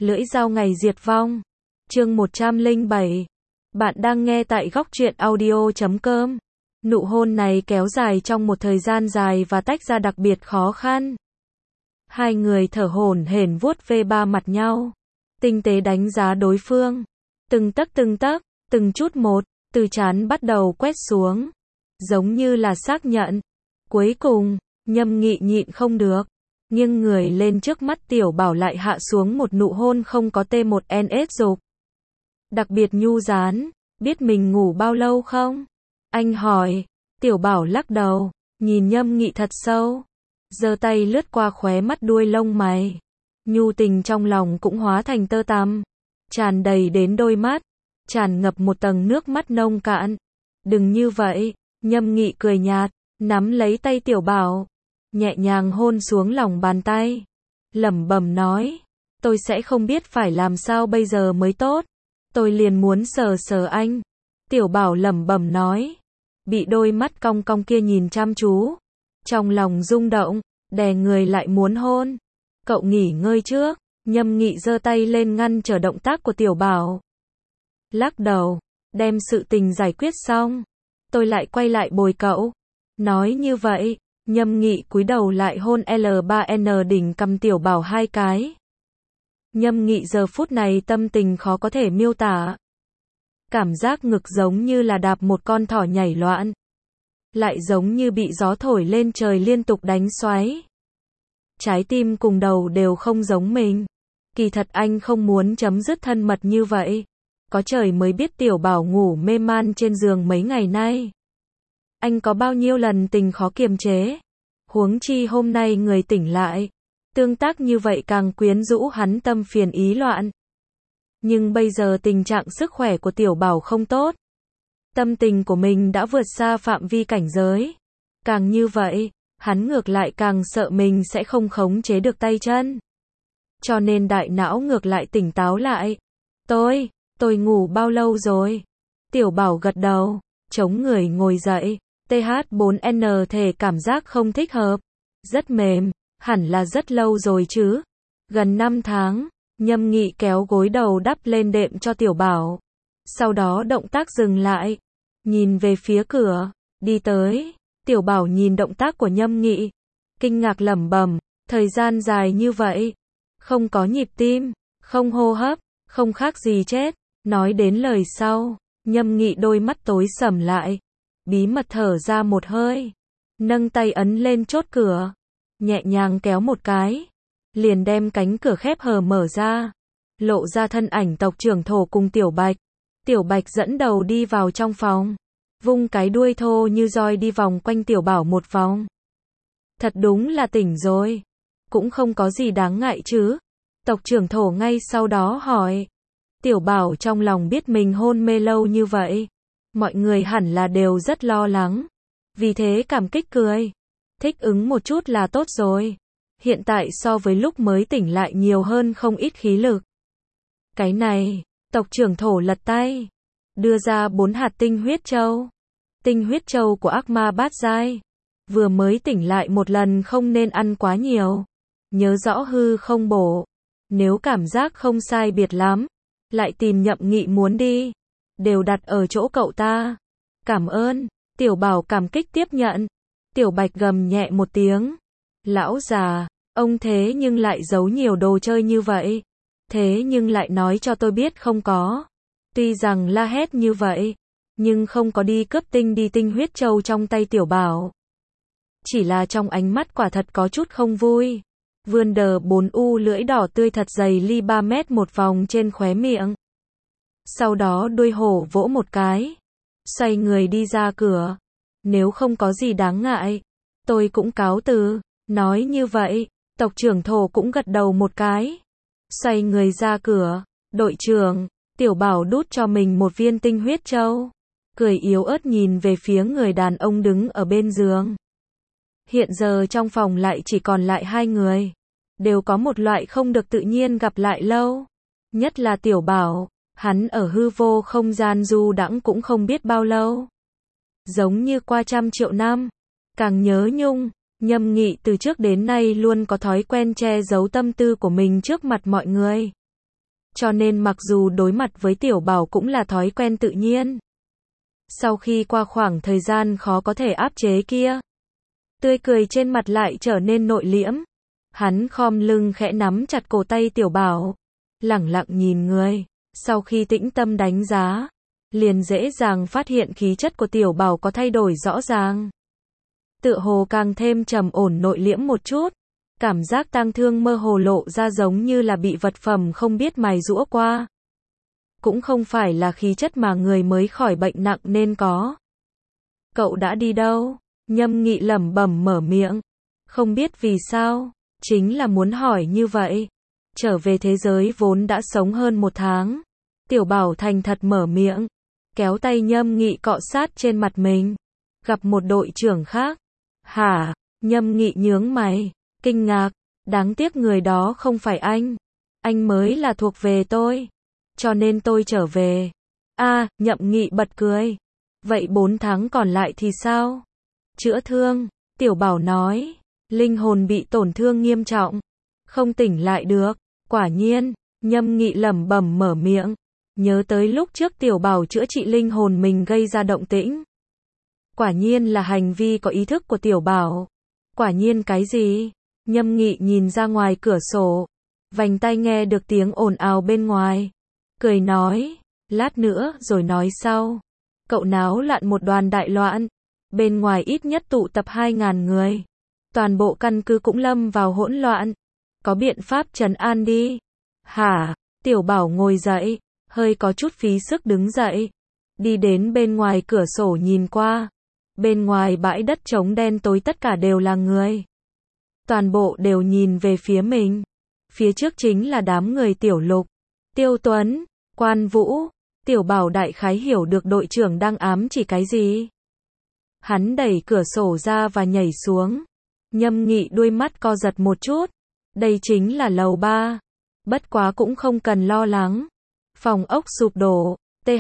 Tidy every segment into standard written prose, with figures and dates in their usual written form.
Lưỡi dao ngày diệt vong. Chương 107. Bạn đang nghe tại góc truyện audio.com. Nụ hôn này kéo dài trong một thời gian dài và tách ra đặc biệt khó khăn. Hai người thở hổn hển vuốt ve ba mặt nhau, tinh tế đánh giá đối phương. Từng tấc, từng chút một, từ trán bắt đầu quét xuống, giống như là xác nhận. Cuối cùng, Nhâm Nghị nhịn không được, nghiêng người lên trước mắt Tiểu Bảo lại hạ xuống một nụ hôn không có T1NS dục. Đặc biệt nhu dán. Biết mình ngủ bao lâu không? Anh hỏi. Tiểu Bảo lắc đầu, nhìn Nhâm Nghị thật sâu, giơ tay lướt qua khóe mắt đuôi lông mày. Nhu tình trong lòng cũng hóa thành tơ tằm, tràn đầy đến đôi mắt, tràn ngập một tầng nước mắt nông cạn. Đừng như vậy, Nhâm Nghị cười nhạt, nắm lấy tay Tiểu Bảo, nhẹ nhàng hôn xuống lòng bàn tay, lẩm bẩm nói, tôi sẽ không biết phải làm sao bây giờ mới tốt, tôi liền muốn sờ sờ anh. Tiểu Bảo lẩm bẩm nói, bị đôi mắt cong cong kia nhìn chăm chú, trong lòng rung động, đè người lại muốn hôn. Cậu nghỉ ngơi trước. Nhâm Nghị giơ tay lên ngăn trở động tác của Tiểu Bảo, lắc đầu, đem sự tình giải quyết xong, tôi lại quay lại bồi cậu. Nói như vậy, Nhâm Nghị cúi đầu lại hôn L3N đỉnh cằm Tiểu Bảo 2 cái. Nhâm Nghị giờ phút này tâm tình khó có thể miêu tả. Cảm giác ngực giống như là đạp một con thỏ nhảy loạn, lại giống như bị gió thổi lên trời liên tục đánh xoáy. Trái tim cùng đầu đều không giống mình. Kỳ thật anh không muốn chấm dứt thân mật như vậy. Có trời mới biết Tiểu Bảo ngủ mê man trên giường mấy ngày nay, anh có bao nhiêu lần tình khó kiềm chế. Huống chi hôm nay người tỉnh lại, tương tác như vậy càng quyến rũ hắn tâm phiền ý loạn. Nhưng bây giờ tình trạng sức khỏe của Tiểu Bảo không tốt, tâm tình của mình đã vượt xa phạm vi cảnh giới. Càng như vậy, hắn ngược lại càng sợ mình sẽ không khống chế được tay chân. Cho nên đại não ngược lại tỉnh táo lại. Tôi ngủ bao lâu rồi? Tiểu Bảo gật đầu, chống người ngồi dậy. TH4N thể cảm giác không thích hợp. Rất mềm, hẳn là rất lâu rồi chứ. Gần 5 tháng, Nhâm Nghị kéo gối đầu đắp lên đệm cho Tiểu Bảo. Sau đó động tác dừng lại, nhìn về phía cửa, đi tới. Tiểu Bảo nhìn động tác của Nhâm Nghị, kinh ngạc lẩm bẩm, thời gian dài như vậy, không có nhịp tim, không hô hấp, không khác gì chết. Nói đến lời sau, Nhâm Nghị đôi mắt tối sầm lại, bí mật thở ra một hơi, nâng tay ấn lên chốt cửa, nhẹ nhàng kéo một cái, liền đem cánh cửa khép hờ mở ra, lộ ra thân ảnh tộc trưởng Thổ cùng Tiểu Bạch. Tiểu Bạch dẫn đầu đi vào trong phòng, vung cái đuôi thô như roi đi vòng quanh Tiểu Bảo một vòng. Thật đúng là tỉnh rồi, cũng không có gì đáng ngại chứ? Tộc trưởng Thổ ngay sau đó hỏi. Tiểu Bảo trong lòng biết mình hôn mê lâu như vậy, mọi người hẳn là đều rất lo lắng, vì thế cảm kích cười. Thích ứng một chút là tốt rồi, hiện tại so với lúc mới tỉnh lại nhiều hơn không ít khí lực. Cái này, tộc trưởng Thổ lật tay, đưa ra 4 hạt tinh huyết châu. Tinh huyết châu của ác ma bát giai. Vừa mới tỉnh lại một lần không nên ăn quá nhiều. Nhớ rõ hư không bổ. Nếu cảm giác không sai biệt lắm, lại tìm Nhậm Nghị muốn đi, đều đặt ở chỗ cậu ta. Cảm ơn. Tiểu Bảo cảm kích tiếp nhận. Tiểu Bạch gầm nhẹ một tiếng. Lão già, ông thế nhưng lại giấu nhiều đồ chơi như vậy. Thế nhưng lại nói cho tôi biết không có. Tuy rằng la hét như vậy, nhưng không có đi cướp tinh huyết châu trong tay Tiểu Bảo. Chỉ là trong ánh mắt quả thật có chút không vui. Vươn đờ 4U lưỡi đỏ tươi thật dày ly 3 mét một vòng trên khóe miệng. Sau đó đuôi hổ vỗ một cái, xoay người đi ra cửa. Nếu không có gì đáng ngại, tôi cũng cáo từ. Nói như vậy, tộc trưởng Thổ cũng gật đầu một cái, xoay người ra cửa. Đội trưởng, Tiểu Bảo đút cho mình một viên tinh huyết châu, cười yếu ớt nhìn về phía người đàn ông đứng ở bên giường. Hiện giờ trong phòng lại chỉ còn lại 2 người, đều có một loại không được tự nhiên gặp lại lâu. Nhất là Tiểu Bảo, hắn ở hư vô không gian du đãng cũng không biết bao lâu, giống như qua trăm triệu năm. Càng nhớ nhung, Nhâm Nghị từ trước đến nay luôn có thói quen che giấu tâm tư của mình trước mặt mọi người. cho nên mặc dù đối mặt với tiểu bảo cũng là thói quen tự nhiên. Sau khi qua khoảng thời gian khó có thể áp chế kia, tươi cười trên mặt lại trở nên nội liễm. Hắn khom lưng khẽ nắm chặt cổ tay tiểu bảo, lẳng lặng nhìn người. Sau khi tĩnh tâm đánh giá, liền dễ dàng phát hiện khí chất của tiểu bảo có thay đổi rõ ràng. Tựa hồ càng thêm trầm ổn nội liễm một chút. Cảm giác tang thương mơ hồ lộ ra giống như là bị vật phẩm không biết mài giũa qua. Cũng không phải là khí chất mà người mới khỏi bệnh nặng nên có. Cậu đã đi đâu? Nhâm Nghị lẩm bẩm mở miệng. Không biết vì sao, chính là muốn hỏi như vậy. Trở về thế giới vốn đã sống hơn 1 tháng. Tiểu bảo thành thật mở miệng, kéo tay Nhâm Nghị cọ sát trên mặt mình. Gặp một đội trưởng khác. Hả? Nhâm Nghị nhướng mày, kinh ngạc. Đáng tiếc người đó không phải anh. Anh mới là thuộc về tôi. Cho nên tôi trở về. Nhậm Nghị bật cười. Vậy 4 tháng còn lại thì sao? Chữa thương. Tiểu bảo nói. Linh hồn bị tổn thương nghiêm trọng. Không tỉnh lại được. Quả nhiên. Nhâm Nghị lẩm bẩm mở miệng. Nhớ tới lúc trước tiểu bảo chữa trị linh hồn mình gây ra động tĩnh. Quả nhiên là hành vi có ý thức của tiểu bảo. Quả nhiên cái gì? Nhâm Nghị nhìn ra ngoài cửa sổ. Vành tai nghe được tiếng ồn ào bên ngoài. Cười nói. Lát nữa rồi nói sau. Cậu náo loạn một đoàn đại loạn. Bên ngoài ít nhất tụ tập 2.000 người. Toàn bộ căn cứ cũng lâm vào hỗn loạn. Có biện pháp trấn an đi. Hả? Tiểu bảo ngồi dậy. Hơi có chút phí sức đứng dậy. Đi đến bên ngoài cửa sổ nhìn qua. Bên ngoài bãi đất trống đen tối tất cả đều là người. Toàn bộ đều nhìn về phía mình. Phía trước chính là đám người Tiểu Lục, Tiêu Tuấn, Quan Vũ. Tiểu bảo đại khái hiểu được đội trưởng đang ám chỉ cái gì. Hắn đẩy cửa sổ ra và nhảy xuống. Nhâm Nghị đuôi mắt co giật một chút. Đây chính là lầu 3. Bất quá cũng không cần lo lắng. Phòng ốc sụp đổ,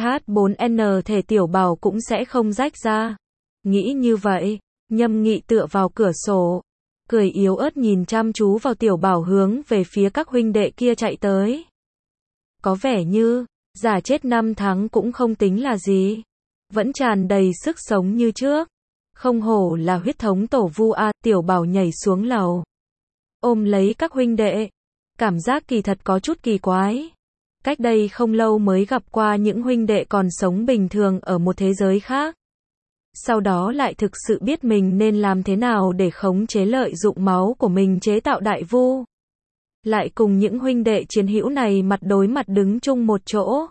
TH4N thể tiểu bảo cũng sẽ không rách ra. Nghĩ như vậy, Nhâm Nghị tựa vào cửa sổ, cười yếu ớt nhìn chăm chú vào tiểu bảo hướng về phía các huynh đệ kia chạy tới. Có vẻ như, giả chết 5 tháng cũng không tính là gì. Vẫn tràn đầy sức sống như trước. Không hổ là huyết thống tổ vu tiểu bảo nhảy xuống lầu. Ôm lấy các huynh đệ. Cảm giác kỳ thật có chút kỳ quái. Cách đây không lâu mới gặp qua những huynh đệ còn sống bình thường ở một thế giới khác. Sau đó lại thực sự biết mình nên làm thế nào để khống chế lợi dụng máu của mình chế tạo đại vu. Lại cùng những huynh đệ chiến hữu này mặt đối mặt đứng chung một chỗ.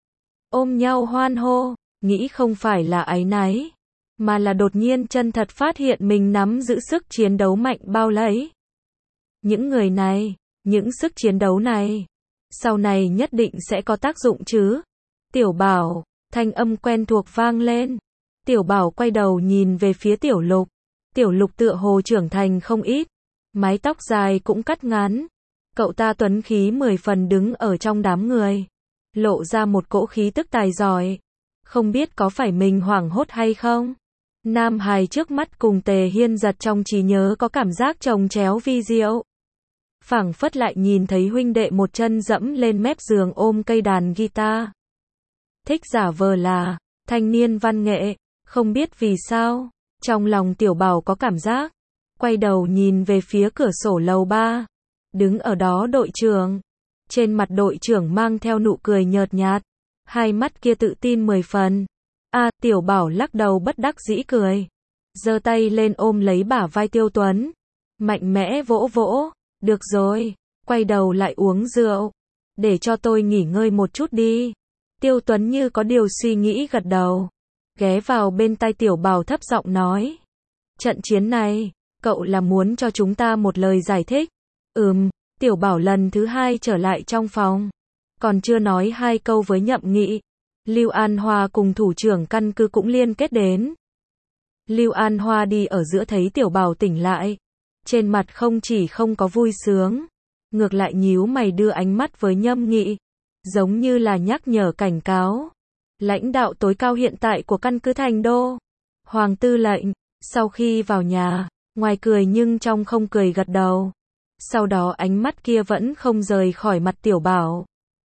Ôm nhau hoan hô, nghĩ không phải là áy náy, mà là đột nhiên chân thật phát hiện mình nắm giữ sức chiến đấu mạnh bao lấy. Những người này, những sức chiến đấu này, sau này nhất định sẽ có tác dụng chứ. Tiểu bảo, thanh âm quen thuộc vang lên. Tiểu bảo quay đầu nhìn về phía Tiểu Lục. Tiểu Lục tựa hồ trưởng thành không ít. Mái tóc dài cũng cắt ngắn. Cậu ta tuấn khí 10 phần đứng ở trong đám người. Lộ ra một cỗ khí tức tài giỏi. Không biết có phải mình hoảng hốt hay không? Nam hài trước mắt cùng Tề Hiên giật trong trí nhớ có cảm giác chồng chéo vi diệu. Phảng phất lại nhìn thấy huynh đệ một chân dẫm lên mép giường ôm cây đàn guitar. Thích giả vờ là thanh niên văn nghệ, không biết vì sao, trong lòng tiểu bảo có cảm giác. Quay đầu nhìn về phía cửa sổ lầu 3. Đứng ở đó đội trưởng. Trên mặt đội trưởng mang theo nụ cười nhợt nhạt. Hai mắt kia tự tin 10 phần. Tiểu bảo lắc đầu bất đắc dĩ cười. Giơ tay lên ôm lấy bả vai Tiêu Tuấn. Mạnh mẽ vỗ vỗ. Được rồi, quay đầu lại uống rượu. Để cho tôi nghỉ ngơi một chút đi. Tiêu Tuấn như có điều suy nghĩ gật đầu. Ghé vào bên tai tiểu bảo thấp giọng nói. Trận chiến này, cậu là muốn cho chúng ta một lời giải thích. Tiểu bảo lần thứ 2 trở lại trong phòng. Còn chưa nói 2 câu với Nhậm Nghị. Lưu An Hoa cùng thủ trưởng căn cứ cũng liên kết đến. Lưu An Hoa đi ở giữa thấy tiểu bảo tỉnh lại. Trên mặt không chỉ không có vui sướng. Ngược lại nhíu mày đưa ánh mắt với Nhâm Nghị. Giống như là nhắc nhở cảnh cáo. Lãnh đạo tối cao hiện tại của căn cứ Thành Đô. Hoàng tư lệnh, sau khi vào nhà, ngoài cười nhưng trong không cười gật đầu. Sau đó ánh mắt kia vẫn không rời khỏi mặt tiểu bảo.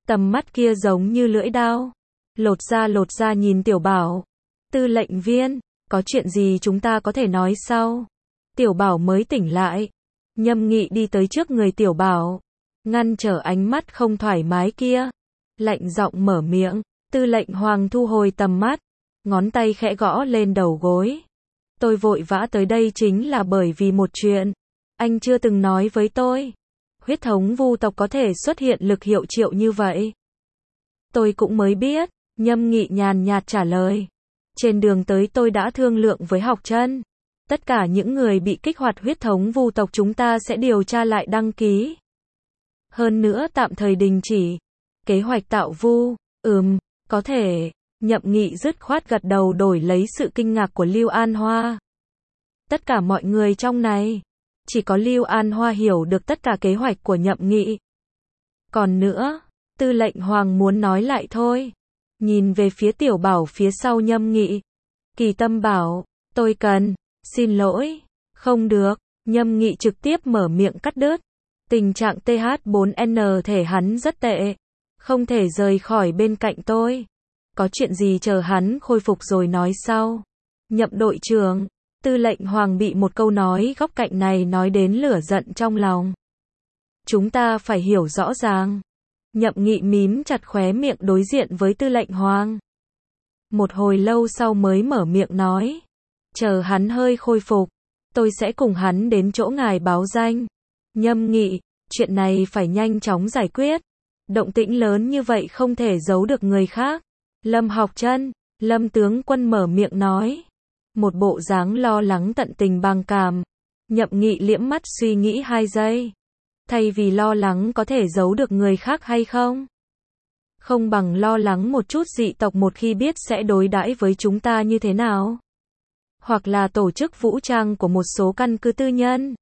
Tầm mắt kia giống như lưỡi dao. Lột ra nhìn Tiểu Bảo. Tư lệnh viên, có chuyện gì chúng ta có thể nói sau? Tiểu Bảo mới tỉnh lại. Nhâm Nghị đi tới trước người Tiểu Bảo, ngăn trở ánh mắt không thoải mái kia. Lạnh giọng mở miệng. Tư lệnh Hoàng thu hồi tầm mắt, ngón tay khẽ gõ lên đầu gối. Tôi vội vã tới đây chính là bởi vì một chuyện. Anh chưa từng nói với tôi. Huyết thống vu tộc có thể xuất hiện lực hiệu triệu như vậy. Tôi cũng mới biết, Nhâm Nghị nhàn nhạt trả lời. Trên đường tới tôi đã thương lượng với Học Chân. Tất cả những người bị kích hoạt huyết thống vu tộc chúng ta sẽ điều tra lại đăng ký. Hơn nữa tạm thời đình chỉ. Kế hoạch tạo vu, có thể. Nhậm Nghị dứt khoát gật đầu đổi lấy sự kinh ngạc của Lưu An Hoa. Tất cả mọi người trong này, chỉ có Lưu An Hoa hiểu được tất cả kế hoạch của Nhậm Nghị. Còn nữa, Tư lệnh Hoàng muốn nói lại thôi. Nhìn về phía Tiểu Bảo phía sau Nhâm Nghị. Kỳ Tâm bảo, tôi cần, xin lỗi, không được. Nhâm Nghị trực tiếp mở miệng cắt đứt. Tình trạng TH4N thể hắn rất tệ, không thể rời khỏi bên cạnh tôi. Có chuyện gì chờ hắn khôi phục rồi nói sau. Nhậm đội trưởng, Tư lệnh Hoàng bị một câu nói góc cạnh này nói đến lửa giận trong lòng. Chúng ta phải hiểu rõ ràng. Nhậm Nghị mím chặt khóe miệng đối diện với Tư lệnh Hoàng. Một hồi lâu sau mới mở miệng nói. Chờ hắn hơi khôi phục, tôi sẽ cùng hắn đến chỗ ngài báo danh. Nhâm Nghị, chuyện này phải nhanh chóng giải quyết. Động tĩnh lớn như vậy không thể giấu được người khác. Lâm Học Chân, Lâm tướng quân mở miệng nói. Một bộ dáng lo lắng tận tình bàng cảm. Nhậm Nghị liễm mắt suy nghĩ 2 giây. Thay vì lo lắng có thể giấu được người khác hay không, không bằng lo lắng một chút dị tộc một khi biết sẽ đối đãi với chúng ta như thế nào. Hoặc là tổ chức vũ trang của một số căn cứ tư nhân.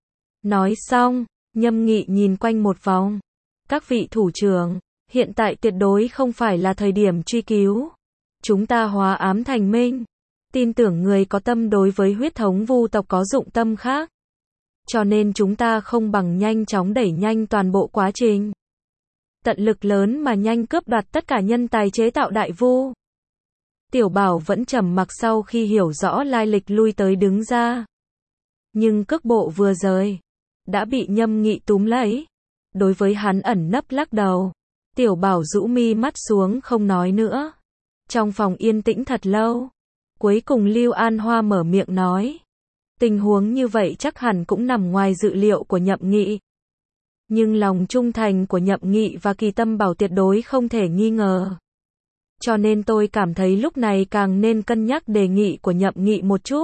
Nói xong, Nhâm Nghị nhìn quanh một vòng. Các vị thủ trưởng, hiện tại tuyệt đối không phải là thời điểm truy cứu. Chúng ta hóa ám thành minh. Tin tưởng người có tâm đối với huyết thống vu tộc có dụng tâm khác. Cho nên chúng ta không bằng nhanh chóng đẩy nhanh toàn bộ quá trình. Tận lực lớn mà nhanh cướp đoạt tất cả nhân tài chế tạo đại vu. Tiểu Bảo vẫn trầm mặc sau khi hiểu rõ lai lịch lui tới đứng ra. Nhưng cước bộ vừa rời, đã bị Nhâm Nghị túm lấy. Đối với hắn ẩn nấp lắc đầu. Tiểu Bảo rũ mi mắt xuống không nói nữa. Trong phòng yên tĩnh thật lâu. Cuối cùng Lưu An Hoa mở miệng nói. Tình huống như vậy chắc hẳn cũng nằm ngoài dự liệu của Nhậm Nghị. Nhưng lòng trung thành của Nhậm Nghị và Kỳ Tâm bảo tuyệt đối không thể nghi ngờ. Cho nên tôi cảm thấy lúc này càng nên cân nhắc đề nghị của Nhậm Nghị một chút.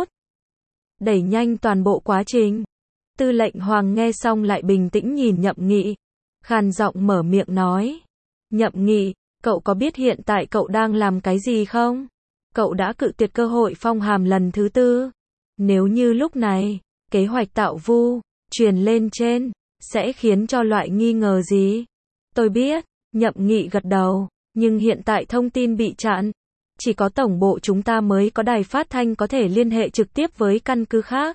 Đẩy nhanh toàn bộ quá trình. Tư lệnh Hoàng nghe xong lại bình tĩnh nhìn Nhậm Nghị. Khàn giọng mở miệng nói. Nhậm Nghị, cậu có biết hiện tại cậu đang làm cái gì không? Cậu đã cự tuyệt cơ hội phong hàm lần thứ 4. Nếu như lúc này, kế hoạch tạo vu, truyền lên trên, sẽ khiến cho loại nghi ngờ gì? Tôi biết, Nhậm Nghị gật đầu, nhưng hiện tại thông tin bị chặn. Chỉ có tổng bộ chúng ta mới có đài phát thanh có thể liên hệ trực tiếp với căn cứ khác.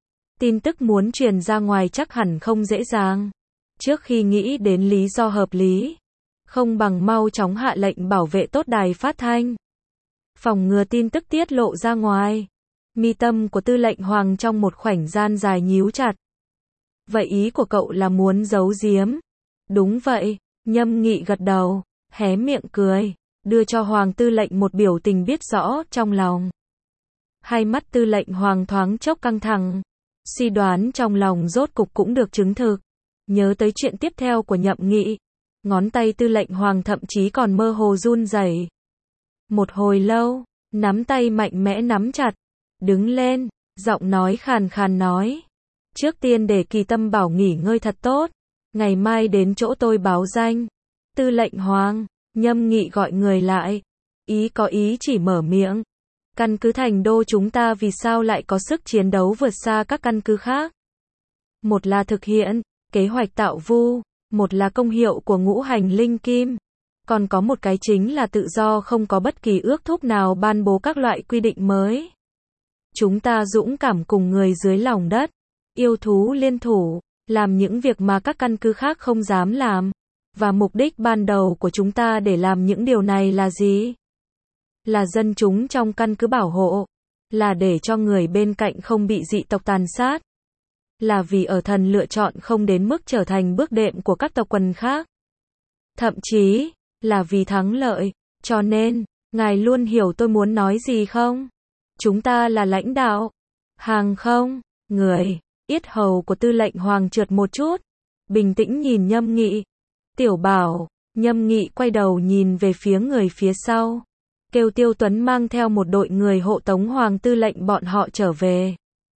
Tin tức muốn truyền ra ngoài chắc hẳn không dễ dàng. Trước khi nghĩ đến lý do hợp lý, không bằng mau chóng hạ lệnh bảo vệ tốt đài phát thanh. Phòng ngừa tin tức tiết lộ ra ngoài. Mi tâm của Tư lệnh Hoàng trong một khoảnh gian dài nhíu chặt. Vậy ý của cậu là muốn giấu giếm? Đúng vậy, Nhâm Nghị gật đầu, hé miệng cười, đưa cho Hoàng tư lệnh một biểu tình biết rõ trong lòng. Hai mắt Tư lệnh Hoàng thoáng chốc căng thẳng. Suy đoán trong lòng rốt cục cũng được chứng thực. Nhớ tới chuyện tiếp theo của Nhậm Nghị. Ngón tay Tư lệnh Hoàng thậm chí còn mơ hồ run rẩy. Một hồi lâu, nắm tay mạnh mẽ nắm chặt. Đứng lên, giọng nói khàn khàn nói. Trước tiên để Kỳ Tâm bảo nghỉ ngơi thật tốt. Ngày mai đến chỗ tôi báo danh. Tư lệnh Hoàng, Nhâm Nghị gọi người lại. Ý có ý chỉ mở miệng. Căn cứ Thành Đô chúng ta vì sao lại có sức chiến đấu vượt xa các căn cứ khác? Một là thực hiện kế hoạch tạo vu, một là công hiệu của ngũ hành linh kim. Còn có một cái chính là tự do không có bất kỳ ước thúc nào ban bố các loại quy định mới. Chúng ta dũng cảm cùng người dưới lòng đất, yêu thú liên thủ, làm những việc mà các căn cứ khác không dám làm. Và mục đích ban đầu của chúng ta để làm những điều này là gì? Là dân chúng trong căn cứ bảo hộ. Là để cho người bên cạnh không bị dị tộc tàn sát. Là vì ở thần lựa chọn không đến mức trở thành bước đệm của các tộc quần khác. Thậm chí, là vì thắng lợi. Cho nên, ngài luôn hiểu tôi muốn nói gì không? Chúng ta là lãnh đạo. Hàng không, người, yết hầu của tư lệnh Hoàng trượt một chút. Bình tĩnh nhìn Nhâm Nghị. Tiểu Bảo, Nhâm Nghị quay đầu nhìn về phía người phía sau. Kêu Tiêu Tuấn mang theo một đội người hộ tống Hoàng tư lệnh bọn họ trở về.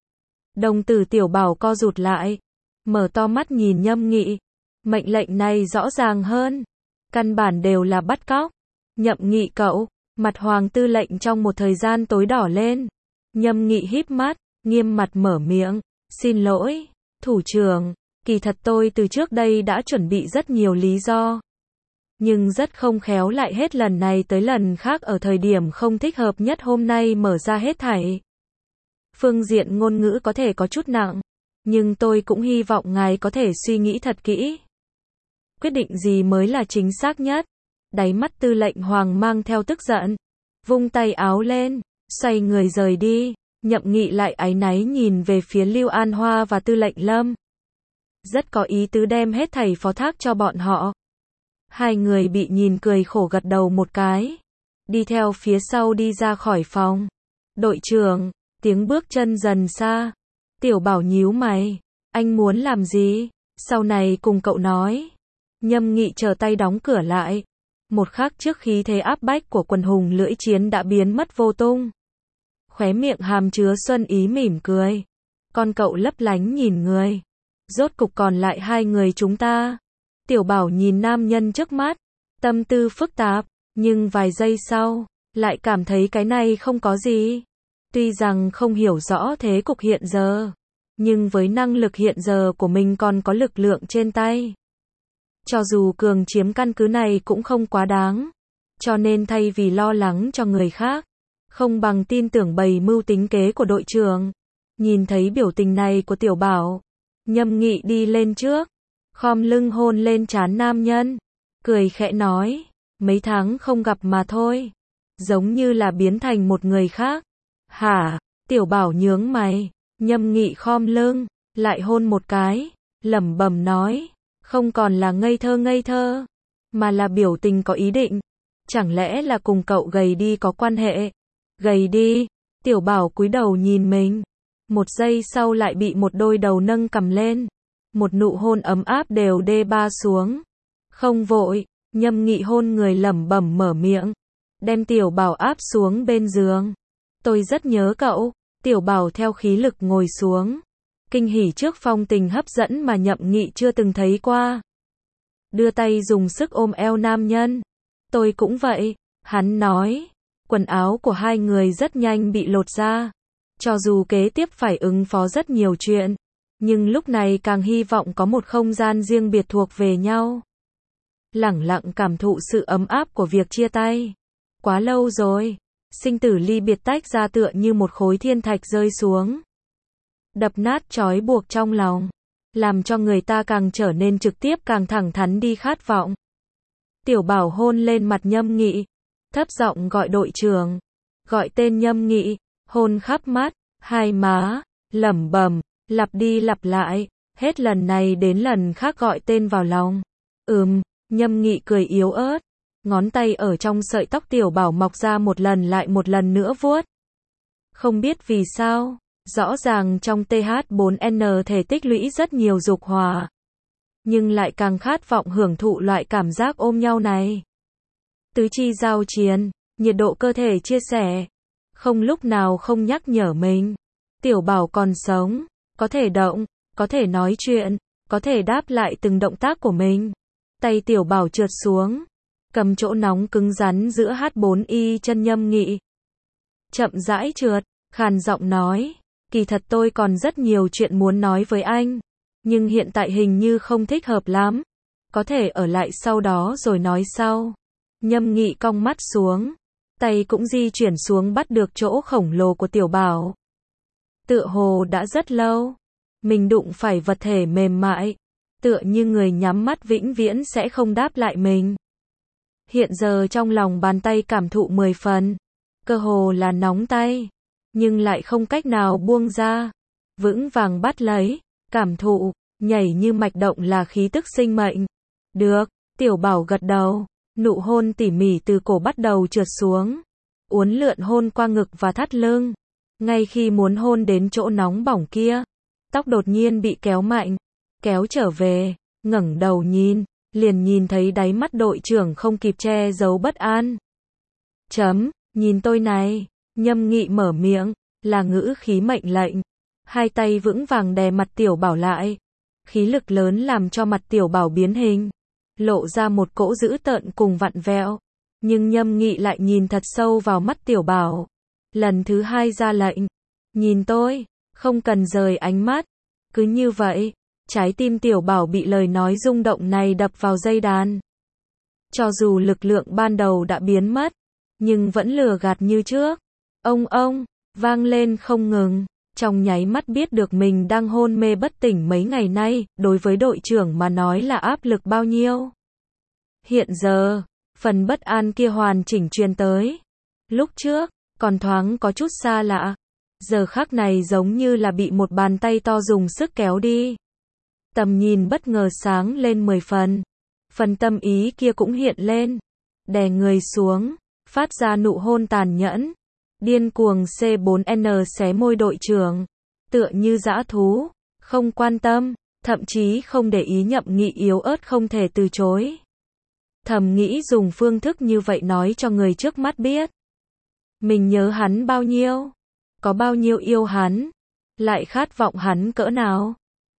Đồng tử Tiểu Bảo co rụt lại. Mở to mắt nhìn Nhâm Nghị. Mệnh lệnh này rõ ràng hơn. Căn bản đều là bắt cóc. Nhậm Nghị cậu, mặt Hoàng tư lệnh trong một thời gian tối đỏ lên. Nhâm Nghị híp mắt, nghiêm mặt mở miệng. Xin lỗi, thủ trưởng, kỳ thật tôi từ trước đây đã chuẩn bị rất nhiều lý do. Nhưng rất không khéo lại hết lần này tới lần khác ở thời điểm không thích hợp nhất hôm nay mở ra hết thảy. Phương diện ngôn ngữ có thể có chút nặng, nhưng tôi cũng hy vọng ngài có thể suy nghĩ thật kỹ. Quyết định gì mới là chính xác nhất? Đáy mắt tư lệnh Hoàng mang theo tức giận. Vung tay áo lên, xoay người rời đi. Nhậm Nghị lại áy náy nhìn về phía Lưu An Hoa và tư lệnh Lâm. Rất có ý tứ đem hết thảy phó thác cho bọn họ. Hai người bị nhìn cười khổ gật đầu một cái. Đi theo phía sau đi ra khỏi phòng. Đội trưởng, tiếng bước chân dần xa. Tiểu Bảo nhíu mày. Anh muốn làm gì? Sau này cùng cậu nói. Nhâm Nghị chờ tay đóng cửa lại. Một khắc trước khí thế áp bách của quần hùng lưỡi chiến đã biến mất vô tung. Khóe miệng hàm chứa xuân ý mỉm cười. Con cậu lấp lánh nhìn người. Rốt cục còn lại hai người chúng ta. Tiểu Bảo nhìn nam nhân trước mắt. Tâm tư phức tạp. Nhưng vài giây sau, lại cảm thấy cái này không có gì. Tuy rằng không hiểu rõ thế cục hiện giờ. Nhưng với năng lực hiện giờ của mình còn có lực lượng trên tay. Cho dù cường chiếm căn cứ này cũng không quá đáng. Cho nên thay vì lo lắng cho người khác, không bằng tin tưởng bày mưu tính kế của đội trưởng. Nhìn thấy biểu tình này của Tiểu Bảo, Nhâm Nghị đi lên trước, khom lưng hôn lên trán nam nhân, cười khẽ nói, mấy tháng không gặp mà thôi, giống như là biến thành một người khác. Hả? Tiểu Bảo nhướng mày. Nhâm Nghị khom lưng, lại hôn một cái, lẩm bẩm nói, không còn là ngây thơ, mà là biểu tình có ý định. Chẳng lẽ là cùng cậu gầy đi có quan hệ? Gầy đi. Tiểu Bảo cúi đầu nhìn mình. Một giây sau lại bị một đôi đầu nâng cầm lên. Một nụ hôn ấm áp đều đê ba xuống. Không vội. Nhâm Nghị hôn người lẩm bẩm mở miệng. Đem Tiểu Bảo áp xuống bên giường. Tôi rất nhớ cậu. Tiểu Bảo theo khí lực ngồi xuống. Kinh hỉ trước phong tình hấp dẫn mà Nhậm Nghị chưa từng thấy qua. Đưa tay dùng sức ôm eo nam nhân. Tôi cũng vậy. Hắn nói. Quần áo của hai người rất nhanh bị lột ra. Cho dù kế tiếp phải ứng phó rất nhiều chuyện. Nhưng lúc này càng hy vọng có một không gian riêng biệt thuộc về nhau. Lẳng lặng cảm thụ sự ấm áp của việc chia tay. Quá lâu rồi. Sinh tử ly biệt tách ra tựa như một khối thiên thạch rơi xuống. Đập nát trói buộc trong lòng. Làm cho người ta càng trở nên trực tiếp càng thẳng thắn đi khát vọng. Tiểu Bảo hôn lên mặt Nhâm Nghị. Thấp giọng gọi đội trưởng. Gọi tên Nhâm Nghị. Hôn khắp mắt, hai má, lẩm bẩm, lặp đi lặp lại. Hết lần này đến lần khác gọi tên vào lòng. Nhâm Nghị cười yếu ớt. Ngón tay ở trong sợi tóc Tiểu Bảo mọc ra một lần lại một lần nữa vuốt. Không biết vì sao, rõ ràng trong TH4N thể tích lũy rất nhiều dục hỏa. Nhưng lại càng khát vọng hưởng thụ loại cảm giác ôm nhau này. Tứ chi giao chiến, nhiệt độ cơ thể chia sẻ. Không lúc nào không nhắc nhở mình. Tiểu Bảo còn sống, có thể động, có thể nói chuyện, có thể đáp lại từng động tác của mình. Tay Tiểu Bảo trượt xuống. Cầm chỗ nóng cứng rắn giữa H4Y chân Nhâm Nghị. Chậm rãi trượt, khàn giọng nói. Kỳ thật tôi còn rất nhiều chuyện muốn nói với anh. Nhưng hiện tại hình như không thích hợp lắm. Có thể ở lại sau đó rồi nói sau. Nhâm Nghị cong mắt xuống. Tay cũng di chuyển xuống bắt được chỗ khổng lồ của Tiểu Bảo. Tựa hồ đã rất lâu. Mình đụng phải vật thể mềm mại. tựa như người nhắm mắt vĩnh viễn sẽ không đáp lại mình. Hiện giờ trong lòng bàn tay cảm thụ 10 phần, cơ hồ là nóng tay, nhưng lại không cách nào buông ra, vững vàng bắt lấy, cảm thụ, nhảy như mạch động là khí tức sinh mệnh. Được, Tiểu Bảo gật đầu, nụ hôn tỉ mỉ từ cổ bắt đầu trượt xuống, uốn lượn hôn qua ngực và thắt lưng. Ngay khi muốn hôn đến chỗ nóng bỏng kia, tóc đột nhiên bị kéo mạnh, kéo trở về, ngẩng đầu nhìn, liền nhìn thấy đáy mắt đội trưởng không kịp che giấu bất an. Nhìn tôi này, Nhâm Nghị mở miệng, là ngữ khí mệnh lệnh. Hai tay vững vàng đè mặt Tiểu Bảo lại. Khí lực lớn làm cho mặt Tiểu Bảo biến hình, lộ ra một cỗ dữ tợn cùng vặn vẹo. Nhưng Nhâm Nghị lại nhìn thật sâu vào mắt Tiểu Bảo. Lần thứ hai ra lệnh, nhìn tôi, không cần rời ánh mắt. Cứ như vậy, trái tim Tiểu Bảo bị lời nói rung động này đập vào dây đàn. Cho dù lực lượng ban đầu đã biến mất, nhưng vẫn lừa gạt như trước. Ông, vang lên không ngừng. Trong nháy mắt biết được mình đang hôn mê bất tỉnh mấy ngày nay, đối với đội trưởng mà nói là áp lực bao nhiêu. Hiện giờ, phần bất an kia hoàn chỉnh truyền tới. Lúc trước, còn thoáng có chút xa lạ. Giờ khắc này giống như là bị một bàn tay to dùng sức kéo đi. Tầm nhìn bất ngờ sáng lên 10 phần. Phần tâm ý kia cũng hiện lên. Đè người xuống, phát ra nụ hôn tàn nhẫn. Điên cuồng C4N xé môi đội trưởng. Tựa như dã thú, không quan tâm, thậm chí không để ý Nhậm Nghị yếu ớt không thể từ chối. Thầm nghĩ dùng phương thức như vậy nói cho người trước mắt biết. Mình nhớ hắn bao nhiêu, có bao nhiêu yêu hắn, lại khát vọng hắn cỡ nào.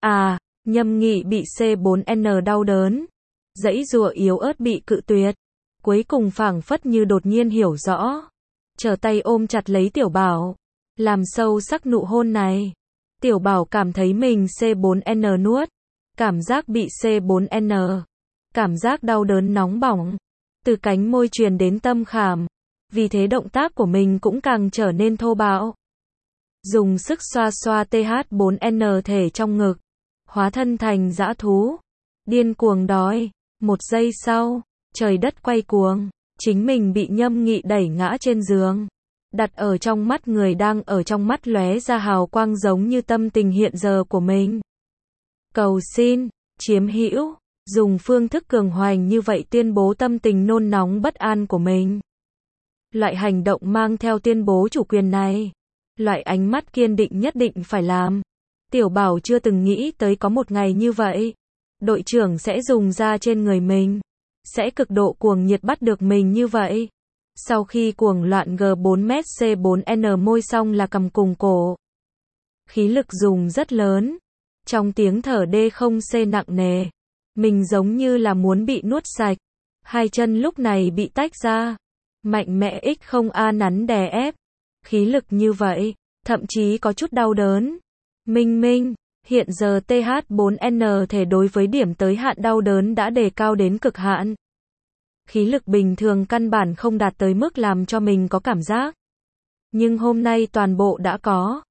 Nhâm Nghị bị C4N đau đớn, giãy giụa yếu ớt bị cự tuyệt, cuối cùng phảng phất như đột nhiên hiểu rõ, trở tay ôm chặt lấy Tiểu Bảo, làm sâu sắc nụ hôn này. Tiểu Bảo cảm thấy mình C4N nuốt, cảm giác bị C4N, cảm giác đau đớn nóng bỏng, từ cánh môi truyền đến tâm khảm, vì thế động tác của mình cũng càng trở nên thô bạo. Dùng sức xoa xoa TH4N thể trong ngực, hóa thân thành dã thú, điên cuồng đói. Một giây sau, trời đất quay cuồng, chính mình bị Nhâm Nghị đẩy ngã trên giường, đặt ở trong mắt người đang ở trong mắt lóe ra hào quang giống như tâm tình hiện giờ của mình. Cầu xin, chiếm hữu, dùng phương thức cường hoành như vậy tuyên bố tâm tình nôn nóng bất an của mình. Loại hành động mang theo tuyên bố chủ quyền này, loại ánh mắt kiên định nhất định phải làm. Tiểu Bảo chưa từng nghĩ tới có một ngày như vậy, đội trưởng sẽ dùng ra trên người mình, sẽ cực độ cuồng nhiệt bắt được mình như vậy. Sau khi cuồng loạn G4M C4N môi xong là cầm cùng cổ. Khí lực dùng rất lớn, trong tiếng thở D0C nặng nề, mình giống như là muốn bị nuốt sạch. Hai chân lúc này bị tách ra, mạnh mẽ X0A nắn đè ép. Khí lực như vậy, thậm chí có chút đau đớn. Minh, hiện giờ TH4N thể đối với điểm tới hạn đau đớn đã đề cao đến cực hạn. Khí lực bình thường căn bản không đạt tới mức làm cho mình có cảm giác. Nhưng hôm nay toàn bộ đã có.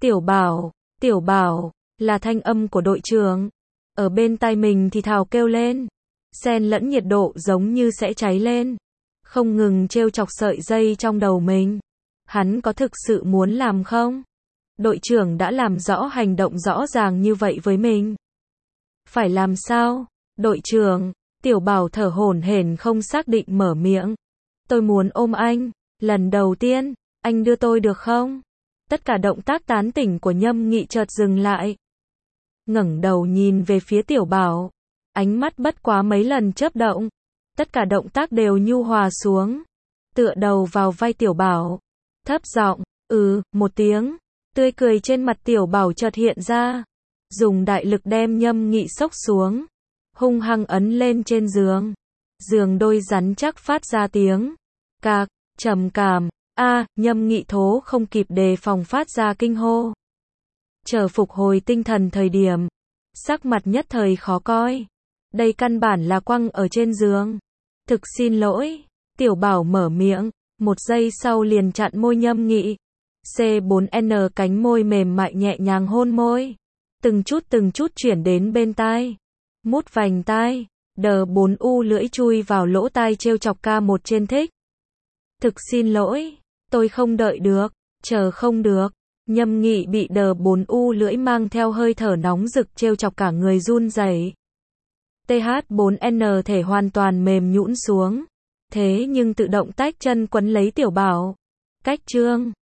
Tiểu Bảo, là thanh âm của đội trưởng. Ở bên tai mình thì thào kêu lên. Xen lẫn nhiệt độ giống như sẽ cháy lên. Không ngừng trêu chọc sợi dây trong đầu mình. Hắn có thực sự muốn làm không? Đội trưởng đã làm rõ hành động rõ ràng như vậy với mình. Phải làm sao? Đội trưởng, Tiểu Bảo thở hổn hển không xác định mở miệng. Tôi muốn ôm anh, lần đầu tiên, anh đưa tôi được không? Tất cả động tác tán tỉnh của Nhâm Nghị chợt dừng lại. Ngẩng đầu nhìn về phía Tiểu Bảo, ánh mắt bất quá mấy lần chớp động, tất cả động tác đều nhu hòa xuống, tựa đầu vào vai Tiểu Bảo, thấp giọng, một tiếng, tươi cười trên mặt Tiểu Bảo chợt hiện ra, dùng đại lực đem Nhâm Nghị xốc xuống, hung hăng ấn lên trên giường. Giường đôi rắn chắc phát ra tiếng cạc, trầm cảm. Nhâm Nghị thố không kịp đề phòng phát ra kinh hô. Chờ phục hồi tinh thần thời điểm, sắc mặt nhất thời khó coi. Đây căn bản là quăng ở trên giường. Thực xin lỗi, Tiểu Bảo mở miệng, một giây sau liền chặn môi Nhâm Nghị. C4N cánh môi mềm mại nhẹ nhàng hôn môi, từng chút chuyển đến bên tai. Mút vành tai. D4U lưỡi chui vào lỗ tai trêu chọc K1 trên thích. Thực xin lỗi. Tôi không đợi được. Chờ không được. Nhâm Nghị bị D4U lưỡi mang theo hơi thở nóng rực trêu chọc cả người run rẩy. TH4N thể hoàn toàn mềm nhũn xuống. Thế nhưng tự động tách chân quấn lấy Tiểu Bảo. Cách chương.